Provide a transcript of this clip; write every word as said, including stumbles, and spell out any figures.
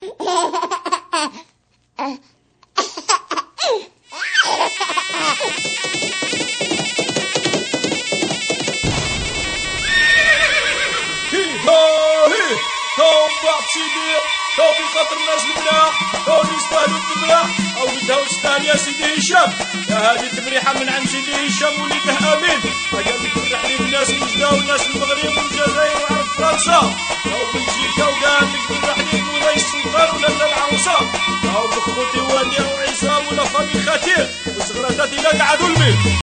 سيدي تو في خاطر الناس البناء تو اللي يستاهلوا التبرع او بدها وستان يا سيدي هشام. يا هذه تبريحه من عند سيدي هشام وليده امين. قال لك تفرح لي الناس وجده والناس المغرب والجزائر وعرب فرنسا او بلجيكا وقال لك تفرح لي مولاي السلطان ولا العروسه او بخوتي واليا وعصام ولا فامي خطير وصغراتاتي لا قعدوا الميل.